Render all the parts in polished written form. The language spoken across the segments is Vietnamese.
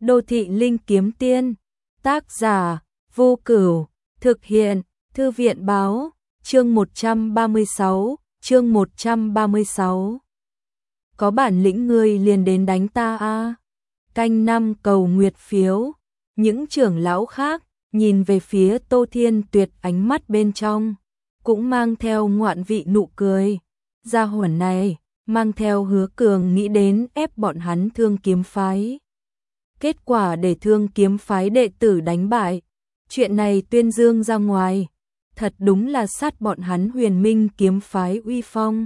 Đô thị linh kiếm tiên, tác giả, Vô Cửu, thực hiện, Thư viện báo, chương 136. Có bản lĩnh ngươi liền đến đánh ta a. Canh năm cầu nguyệt phiếu, những trưởng lão khác nhìn về phía Tô Thiên Tuyệt, ánh mắt bên trong cũng mang theo ngoạn vị nụ cười. Gia hỏa này mang theo Hứa Cường nghĩ đến ép bọn hắn Thương Kiếm phái. Kết quả để Thương Kiếm phái đệ tử đánh bại. Chuyện này tuyên dương ra ngoài, thật đúng là sát bọn hắn Huyền Minh kiếm phái uy phong.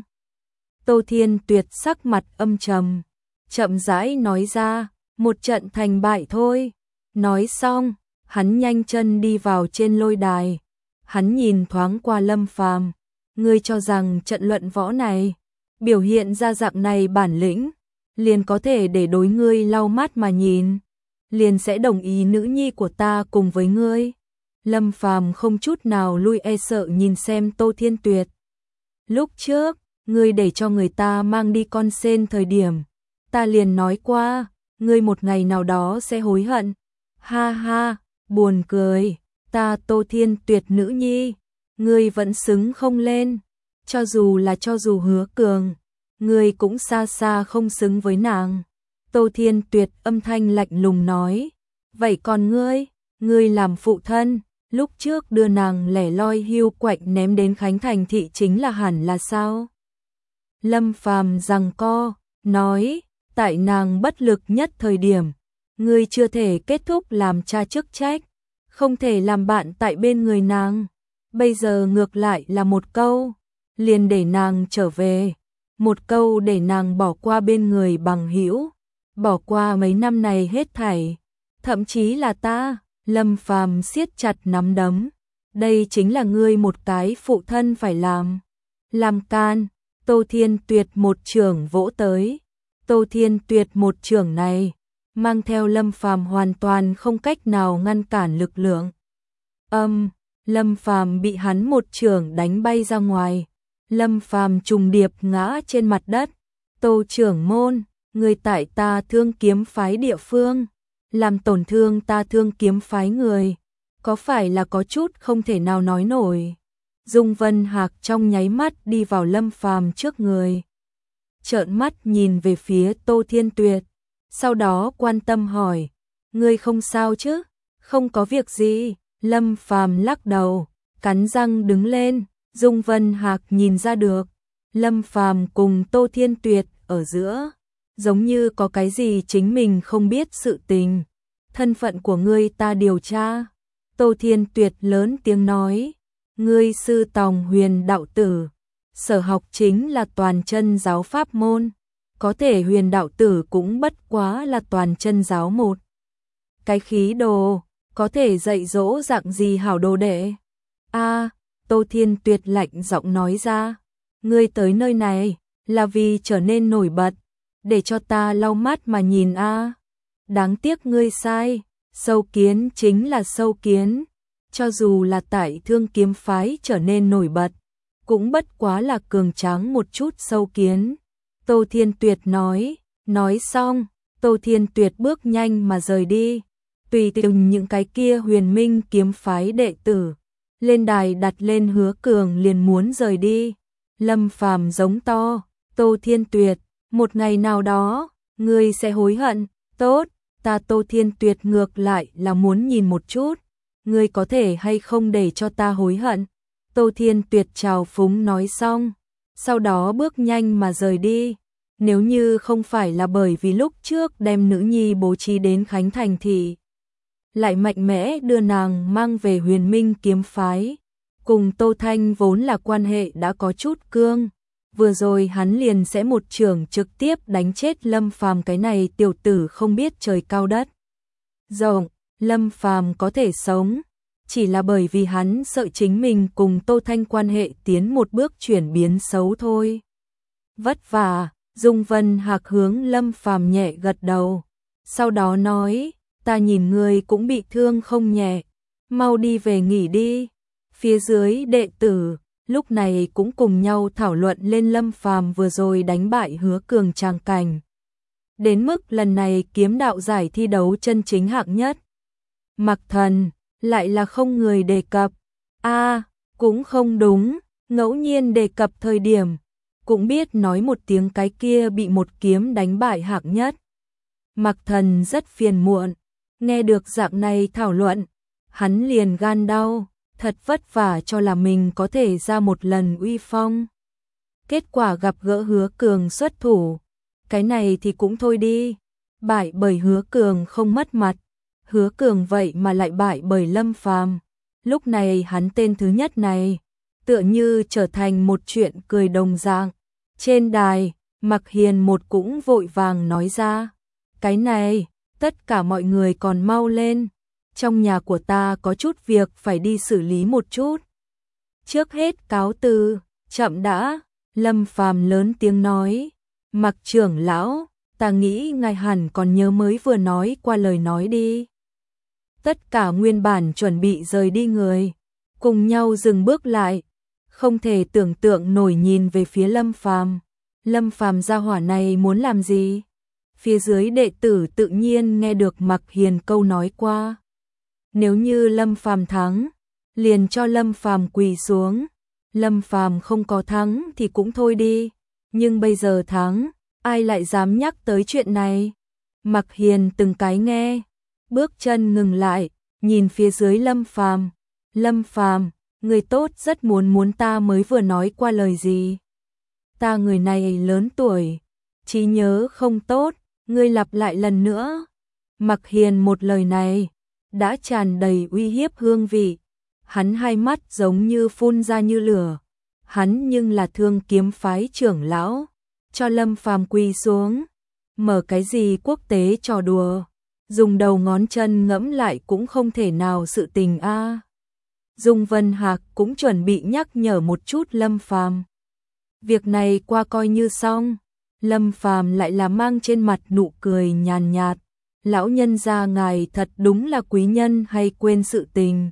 Tô Thiên Tuyệt sắc mặt âm trầm, chậm rãi nói ra, một trận thành bại thôi. Nói xong, hắn nhanh chân đi vào trên lôi đài. Hắn nhìn thoáng qua Lâm Phàm, ngươi cho rằng trận luận võ này biểu hiện ra dạng này bản lĩnh, liền có thể để đối ngươi lau mắt mà nhìn, liền sẽ đồng ý nữ nhi của ta cùng với ngươi. Lâm Phàm không chút nào lui e sợ nhìn xem Tô Thiên Tuyệt. Lúc trước, ngươi để cho người ta mang đi con sên thời điểm, ta liền nói qua, ngươi một ngày nào đó sẽ hối hận. Ha ha, buồn cười, ta Tô Thiên Tuyệt nữ nhi, ngươi vẫn xứng không lên, cho dù Hứa Cường, ngươi cũng xa xa không xứng với nàng. Tô Thiên Tuyệt âm thanh lạnh lùng nói, vậy còn ngươi làm phụ thân, lúc trước đưa nàng lẻ loi hưu quạnh ném đến Khánh Thành thị chính là hẳn là sao? Lâm Phàm giằng co, nói, tại nàng bất lực nhất thời điểm, ngươi chưa thể kết thúc làm cha chức trách, không thể làm bạn tại bên người nàng. Bây giờ ngược lại là một câu, liền để nàng trở về, một câu để nàng bỏ qua bên người bằng hữu, bỏ qua mấy năm này hết thảy, thậm chí là ta. Lâm Phàm siết chặt nắm đấm, đây chính là ngươi một cái phụ thân phải làm. Làm can. Tô Thiên Tuyệt một chưởng vỗ tới. Tô Thiên Tuyệt một chưởng này mang theo Lâm Phàm hoàn toàn không cách nào ngăn cản lực lượng. Lâm Phàm bị hắn một chưởng đánh bay ra ngoài. Lâm Phàm trùng điệp ngã trên mặt đất. Tô trưởng môn, người tại ta Thương Kiếm phái địa phương, làm tổn thương ta Thương Kiếm phái người, có phải là có chút không thể nào nói nổi. Dung Vân Hạc trong nháy mắt đi vào Lâm Phàm trước người, trợn mắt nhìn về phía Tô Thiên Tuyệt, sau đó quan tâm hỏi, ngươi không sao chứ? Không có việc gì. Lâm Phàm lắc đầu, cắn răng đứng lên. Dung Vân Hạc nhìn ra được, Lâm Phàm cùng Tô Thiên Tuyệt ở giữa, giống như có cái gì chính mình không biết sự tình. Thân phận của ngươi ta điều tra. Tô Thiên Tuyệt lớn tiếng nói, ngươi sư tòng Huyền đạo tử, sở học chính là toàn chân giáo pháp môn, có thể Huyền đạo tử cũng bất quá là toàn chân giáo một cái khí đồ, có thể dạy dỗ dạng gì hảo đồ đệ. A, Tô Thiên Tuyệt lạnh giọng nói ra, ngươi tới nơi này là vì trở nên nổi bật, để cho ta lau mắt mà nhìn a. Đáng tiếc ngươi sai, sâu kiến chính là sâu kiến, cho dù là tại Thương Kiếm phái trở nên nổi bật, cũng bất quá là cường tráng một chút sâu kiến. Tô Thiên Tuyệt nói xong, Tô Thiên Tuyệt bước nhanh mà rời đi, tùy từng những cái kia Huyền Minh kiếm phái đệ tử lên đài đặt lên Hứa Cường liền muốn rời đi. Lâm Phàm giống to, Tô Thiên Tuyệt, một ngày nào đó, ngươi sẽ hối hận. Tốt, ta Tô Thiên Tuyệt ngược lại là muốn nhìn một chút, ngươi có thể hay không để cho ta hối hận. Tô Thiên Tuyệt trào phúng nói xong, sau đó bước nhanh mà rời đi. Nếu như không phải là bởi vì lúc trước đem nữ nhi bố trí đến Khánh Thành thị, lại mạnh mẽ đưa nàng mang về Huyền Minh kiếm phái, cùng Tô Thanh vốn là quan hệ đã có chút cương, vừa rồi hắn liền sẽ một chưởng trực tiếp đánh chết Lâm Phàm cái này tiểu tử không biết trời cao đất rộng. Lâm Phàm có thể sống, chỉ là bởi vì hắn sợ chính mình cùng Tô Thanh quan hệ tiến một bước chuyển biến xấu thôi. Vất vả. Dung Vân Hạc hướng Lâm Phàm nhẹ gật đầu, sau đó nói, ta nhìn ngươi cũng bị thương không nhẹ, mau đi về nghỉ đi. Phía dưới đệ tử lúc này cũng cùng nhau thảo luận lên Lâm Phàm vừa rồi đánh bại Hứa Cường tràng cảnh. đến mức lần này kiếm đạo giải thi đấu chân chính hạng nhất. Mặc Thần, lại là không người đề cập. Cũng không đúng, ngẫu nhiên đề cập thời điểm, cũng biết nói một tiếng cái kia bị một kiếm đánh bại hạng nhất. Mặc Thần rất phiền muộn, nghe được dạng này thảo luận, hắn liền gan đau, thật vất vả cho là mình có thể ra một lần uy phong. Kết quả gặp gỡ Hứa Cường xuất thủ, cái này thì cũng thôi đi, bại bởi Hứa Cường không mất mặt, Hứa Cường vậy mà lại bại bởi Lâm Phàm. Lúc này hắn tên thứ nhất này, tựa như trở thành một chuyện cười đồng dạng. Trên đài, Mặc Hiền một cũng vội vàng nói ra, cái này, tất cả mọi người còn mau lên, trong nhà của ta có chút việc phải đi xử lý một chút. Trước hết cáo từ, chậm đã, Lâm Phàm lớn tiếng nói, Mặc trưởng lão, ta nghĩ ngài hẳn còn nhớ mới vừa nói qua lời nói đi. Tất cả nguyên bản chuẩn bị rời đi người, cùng nhau dừng bước lại, không thể tưởng tượng nổi nhìn về phía Lâm Phàm. Lâm Phàm gia hỏa này muốn làm gì? Phía dưới đệ tử tự nhiên nghe được Mặc Hiền câu nói qua. Nếu như Lâm Phàm thắng, liền cho Lâm Phàm quỳ xuống. Lâm Phàm không có thắng thì cũng thôi đi, nhưng bây giờ thắng, ai lại dám nhắc tới chuyện này? Mặc Hiền từng cái nghe, bước chân ngừng lại, nhìn phía dưới Lâm Phàm. Lâm Phàm, người tốt rất muốn ta mới vừa nói qua lời gì? Ta người này lớn tuổi, trí nhớ không tốt, ngươi lặp lại lần nữa. Mặc Hiền một lời này, đã tràn đầy uy hiếp hương vị. Hắn hai mắt giống như phun ra như lửa. Hắn nhưng là Thương Kiếm phái trưởng lão, cho Lâm Phàm quỳ xuống. Mở cái gì quốc tế trò đùa, dùng đầu ngón chân ngẫm lại cũng không thể nào sự tình a. Dung Vân Hạc cũng chuẩn bị nhắc nhở một chút Lâm Phàm. Việc này qua coi như xong. Lâm Phàm lại là mang trên mặt nụ cười nhàn nhạt. Lão nhân gia ngài thật đúng là quý nhân hay quên sự tình.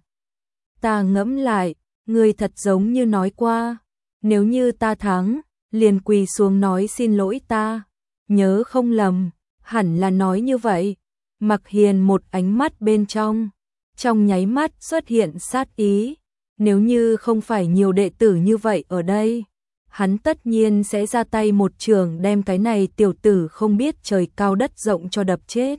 Ta ngẫm lại, người thật giống như nói qua, nếu như ta thắng, liền quỳ xuống nói xin lỗi ta. Nhớ không lầm, hẳn là nói như vậy. Mặc Hiền một ánh mắt bên trong nháy mắt xuất hiện sát ý. Nếu như không phải nhiều đệ tử như vậy ở đây, hắn tất nhiên sẽ ra tay một trường đem cái này tiểu tử không biết trời cao đất rộng cho đập chết.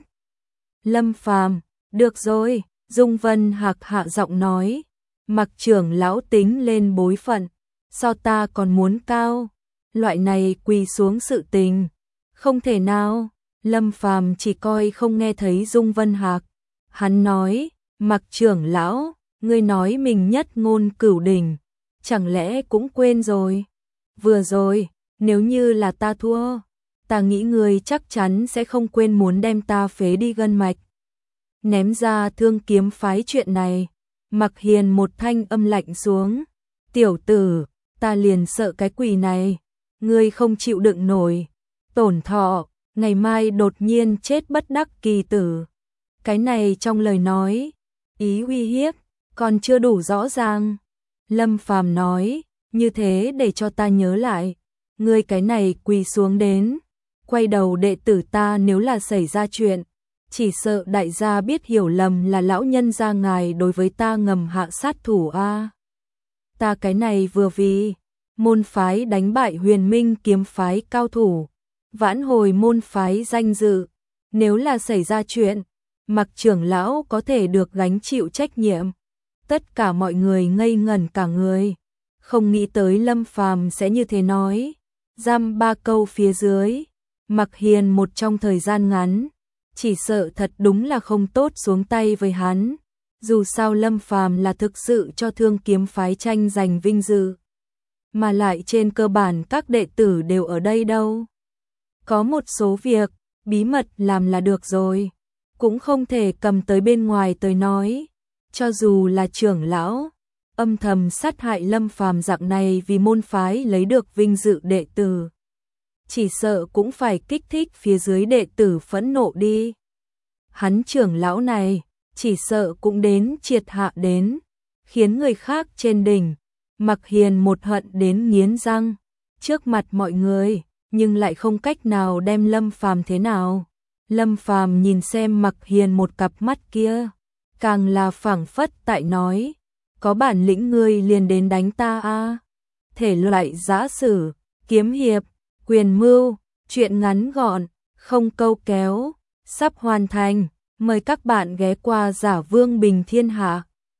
Lâm Phàm, được rồi, Dung Vân Hạc hạ giọng nói, Mặc trưởng lão tính lên bối phận, so ta còn muốn cao, loại này quỳ xuống sự tình, không thể nào. Lâm Phàm chỉ coi không nghe thấy Dung Vân Hạc, hắn nói, Mặc trưởng lão, ngươi nói mình nhất ngôn cửu đỉnh, chẳng lẽ cũng quên rồi? Vừa rồi, nếu như là ta thua, ta nghĩ ngươi chắc chắn sẽ không quên muốn đem ta phế đi gân mạch. Ném ra Thương Kiếm phái chuyện này, Mặc Hiền một thanh âm lạnh xuống, tiểu tử, ta liền sợ cái quỷ này, ngươi không chịu đựng nổi, tổn thọ, ngày mai đột nhiên chết bất đắc kỳ tử. Cái này trong lời nói, ý uy hiếp, còn chưa đủ rõ ràng. Lâm Phàm nói, như thế để cho ta nhớ lại, ngươi cái này quỳ xuống đến, quay đầu đệ tử ta nếu là xảy ra chuyện, chỉ sợ đại gia biết hiểu lầm là lão nhân gia ngài đối với ta ngầm hạ sát thủ a. Ta cái này vừa vì môn phái đánh bại Huyền Minh kiếm phái cao thủ, vãn hồi môn phái danh dự, nếu là xảy ra chuyện, Mặc trưởng lão có thể được gánh chịu trách nhiệm. Tất cả mọi người ngây ngẩn cả người, không nghĩ tới Lâm Phàm sẽ như thế nói. Dăm ba câu phía dưới, Mặc Hiền một trong thời gian ngắn, chỉ sợ thật đúng là không tốt xuống tay với hắn. Dù sao Lâm Phàm là thực sự cho Thương Kiếm phái tranh giành vinh dự, mà lại trên cơ bản các đệ tử đều ở đây đâu. Có một số việc, bí mật làm là được rồi, cũng không thể cầm tới bên ngoài tới nói. Cho dù là trưởng lão, âm thầm sát hại Lâm Phàm dạng này vì môn phái lấy được vinh dự đệ tử, chỉ sợ cũng phải kích thích phía dưới đệ tử phẫn nộ đi. Hắn trưởng lão này, chỉ sợ cũng đến triệt hạ đến, khiến người khác trên đỉnh. Mặc Hiền một hận đến nghiến răng, trước mặt mọi người, nhưng lại không cách nào đem Lâm Phàm thế nào. Lâm Phàm nhìn xem Mặc Hiền một cặp mắt kia, càng là phảng phất tại nói, có bản lĩnh ngươi liền đến đánh ta a. Thể loại giã sử, kiếm hiệp, quyền mưu, truyện ngắn gọn, không câu kéo, sắp hoàn thành, mời các bạn ghé qua Giả Vương Bình Thiên Hạ.